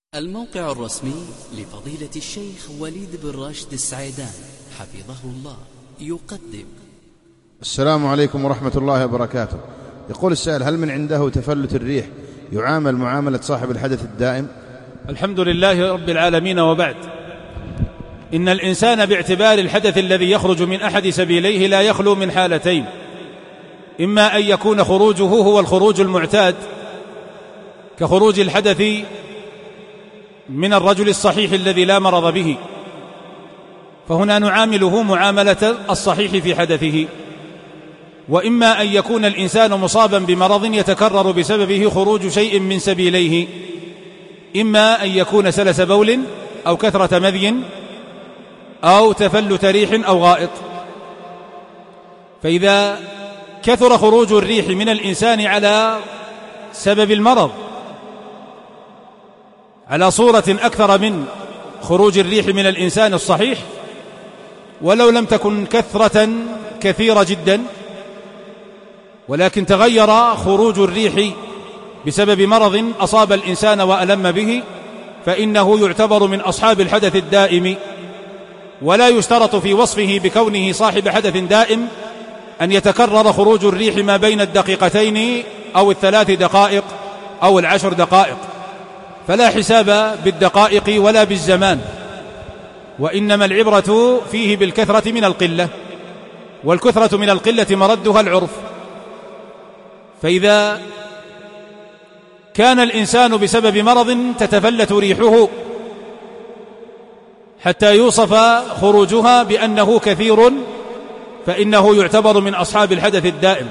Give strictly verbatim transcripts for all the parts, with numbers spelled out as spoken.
الموقع الرسمي لفضيلة الشيخ وليد بن راشد السعيدان حفظه الله يقدم. السلام عليكم ورحمة الله وبركاته. يقول السائل: هل من عنده تفلت الريح يعامل معاملة صاحب الحدث الدائم؟ الحمد لله رب العالمين، وبعد. إن الإنسان باعتبار الحدث الذي يخرج من أحد سبيليه لا يخلو من حالتين: إما أن يكون خروجه هو الخروج المعتاد كخروج الحدث من الرجل الصحيح الذي لا مرض به، فهنا نعامله معاملة الصحيح في حدثه، وإما أن يكون الإنسان مصابا بمرض يتكرر بسببه خروج شيء من سبيليه، إما أن يكون سلس بول أو كثرة مذي أو تفلت ريح أو غائط. فإذا كثر خروج الريح من الإنسان على سبب المرض على صورة أكثر من خروج الريح من الإنسان الصحيح، ولو لم تكن كثرة كثيرة جدا، ولكن تغير خروج الريح بسبب مرض أصاب الإنسان وألم به، فإنه يعتبر من أصحاب الحدث الدائم، ولا يشترط في وصفه بكونه صاحب حدث دائم أن يتكرر خروج الريح ما بين الدقيقتين أو الثلاث دقائق أو العشر دقائق، فلا حساب بالدقائق ولا بالزمان، وإنما العبرة فيه بالكثرة من القلة، والكثرة من القلة مردها العرف. فإذا كان الإنسان بسبب مرض تتفلت ريحه حتى يوصف خروجها بأنه كثير، فإنه يعتبر من أصحاب الحدث الدائم.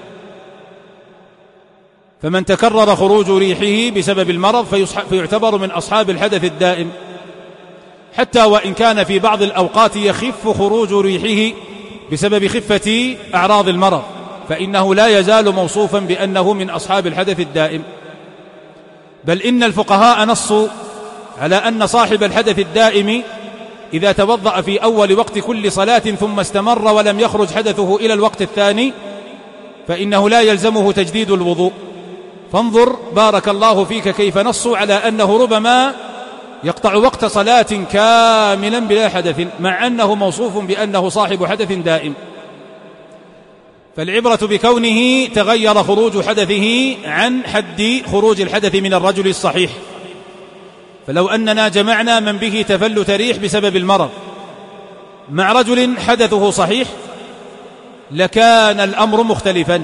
فمن تكرر خروج ريحه بسبب المرض فيعتبر من أصحاب الحدث الدائم، حتى وإن كان في بعض الأوقات يخف خروج ريحه بسبب خفة أعراض المرض، فإنه لا يزال موصوفا بأنه من أصحاب الحدث الدائم. بل إن الفقهاء نصوا على أن صاحب الحدث الدائم إذا توضأ في أول وقت كل صلاة ثم استمر ولم يخرج حدثه إلى الوقت الثاني فإنه لا يلزمه تجديد الوضوء. فانظر بارك الله فيك كيف نصوا على أنه ربما يقطع وقت صلاة كاملا بلا حدث، مع أنه موصوف بأنه صاحب حدث دائم. فالعبرة بكونه تغير خروج حدثه عن حد خروج الحدث من الرجل الصحيح. فلو أننا جمعنا من به تفلت ريح بسبب المرض مع رجل حدثه صحيح لكان الأمر مختلفا،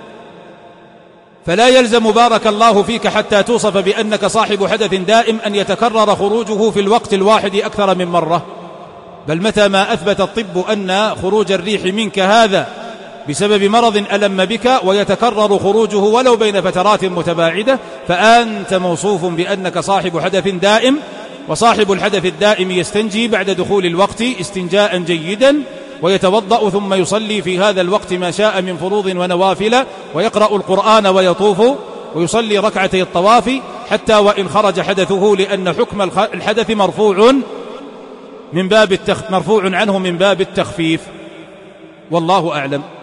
فلا يلزم بارك الله فيك حتى توصف بأنك صاحب حدث دائم أن يتكرر خروجه في الوقت الواحد أكثر من مرة، بل متى ما أثبت الطب أن خروج الريح منك هذا بسبب مرض ألم بك ويتكرر خروجه ولو بين فترات متباعدة فأنت موصوف بأنك صاحب حدث دائم. وصاحب الحدث الدائم يستنجي بعد دخول الوقت استنجاء جيدا، ويتوضأ ثم يصلي في هذا الوقت ما شاء من فروض ونوافل، ويقرأ القرآن ويطوف ويصلي ركعتي الطواف، حتى وإن خرج حدثه، لأن حكم الحدث مرفوع من باب التخ... مرفوع عنه من باب التخفيف. والله أعلم.